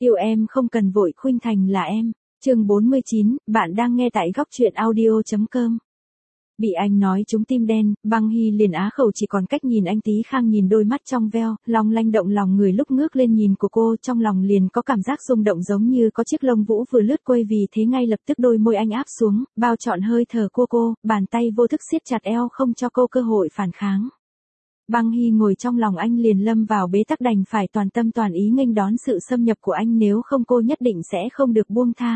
Yêu em không cần vội, khuynh thành là em. Chương 49, bạn đang nghe tại góc truyện audio.com. Bị anh nói trúng tim đen, Băng Hy liền á khẩu chỉ còn cách nhìn anh Tí Khang nhìn đôi mắt trong veo, long lanh động lòng người lúc ngước lên nhìn của cô, trong lòng liền có cảm giác rung động giống như có chiếc lông vũ vừa lướt quây, vì thế ngay lập tức đôi môi anh áp xuống, bao trọn hơi thở cô, bàn tay vô thức siết chặt eo không cho cô cơ hội phản kháng. Băng Hy ngồi trong lòng anh liền lâm vào bế tắc, đành phải toàn tâm toàn ý nghênh đón sự xâm nhập của anh, nếu không cô nhất định sẽ không được buông tha.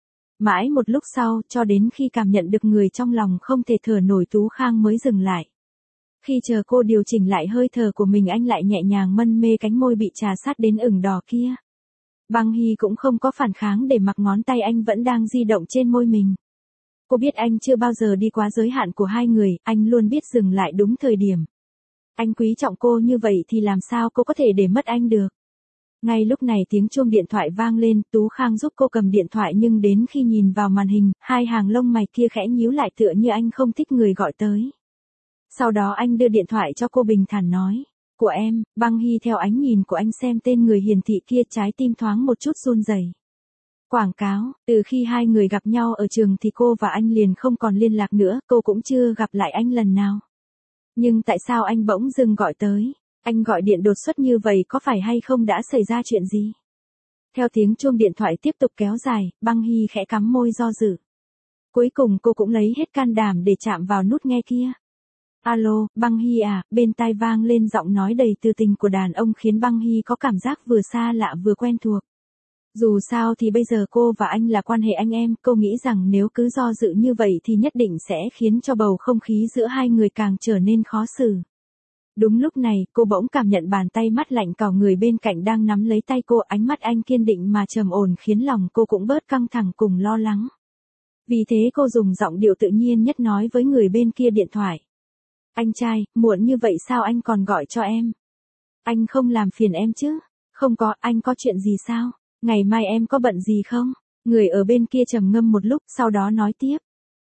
Mãi một lúc sau, cho đến khi cảm nhận được người trong lòng không thể thở nổi, Tú Khang mới dừng lại. Khi chờ cô điều chỉnh lại hơi thở của mình, anh lại nhẹ nhàng mân mê cánh môi bị trà sát đến ửng đỏ kia. Băng Hy cũng không có phản kháng, để mặc ngón tay anh vẫn đang di động trên môi mình. Cô biết anh chưa bao giờ đi quá giới hạn của hai người, anh luôn biết dừng lại đúng thời điểm. Anh quý trọng cô như vậy thì làm sao cô có thể để mất anh được. Ngay lúc này tiếng chuông điện thoại vang lên, Tú Khang giúp cô cầm điện thoại, nhưng đến khi nhìn vào màn hình, hai hàng lông mày kia khẽ nhíu lại tựa như anh không thích người gọi tới. Sau đó anh đưa điện thoại cho cô, bình thản nói, của em. Băng Hy theo ánh nhìn của anh xem tên người hiển thị kia, trái tim thoáng một chút run rẩy. Quảng cáo, từ khi hai người gặp nhau ở trường thì cô và anh liền không còn liên lạc nữa, cô cũng chưa gặp lại anh lần nào. Nhưng tại sao anh bỗng dưng gọi tới? Anh gọi điện đột xuất như vậy có phải hay không đã xảy ra chuyện gì? Theo tiếng chuông điện thoại tiếp tục kéo dài, Băng Hy khẽ cắm môi do dự. Cuối cùng cô cũng lấy hết can đảm để chạm vào nút nghe kia. Alo, Băng Hy à, bên tai vang lên giọng nói đầy tư tình của đàn ông, khiến Băng Hy có cảm giác vừa xa lạ vừa quen thuộc. Dù sao thì bây giờ cô và anh là quan hệ anh em, cô nghĩ rằng nếu cứ do dự như vậy thì nhất định sẽ khiến cho bầu không khí giữa hai người càng trở nên khó xử. Đúng lúc này, cô bỗng cảm nhận bàn tay mát lạnh cào người bên cạnh đang nắm lấy tay cô, ánh mắt anh kiên định mà trầm ổn khiến lòng cô cũng bớt căng thẳng cùng lo lắng. Vì thế cô dùng giọng điệu tự nhiên nhất nói với người bên kia điện thoại. Anh trai, muộn như vậy sao anh còn gọi cho em? Anh không làm phiền em chứ? Không có, anh có chuyện gì sao? Ngày mai em có bận gì không? Người ở bên kia trầm ngâm một lúc, sau đó nói tiếp.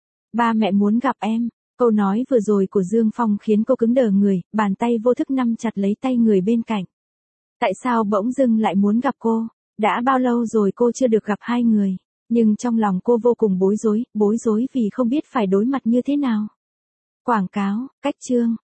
Ba mẹ muốn gặp em. Câu nói vừa rồi của Dương Phong khiến cô cứng đờ người, bàn tay vô thức nắm chặt lấy tay người bên cạnh. Tại sao bỗng dưng lại muốn gặp cô? Đã bao lâu rồi cô chưa được gặp hai người? Nhưng trong lòng cô vô cùng bối rối vì không biết phải đối mặt như thế nào. Quảng cáo, cách chương,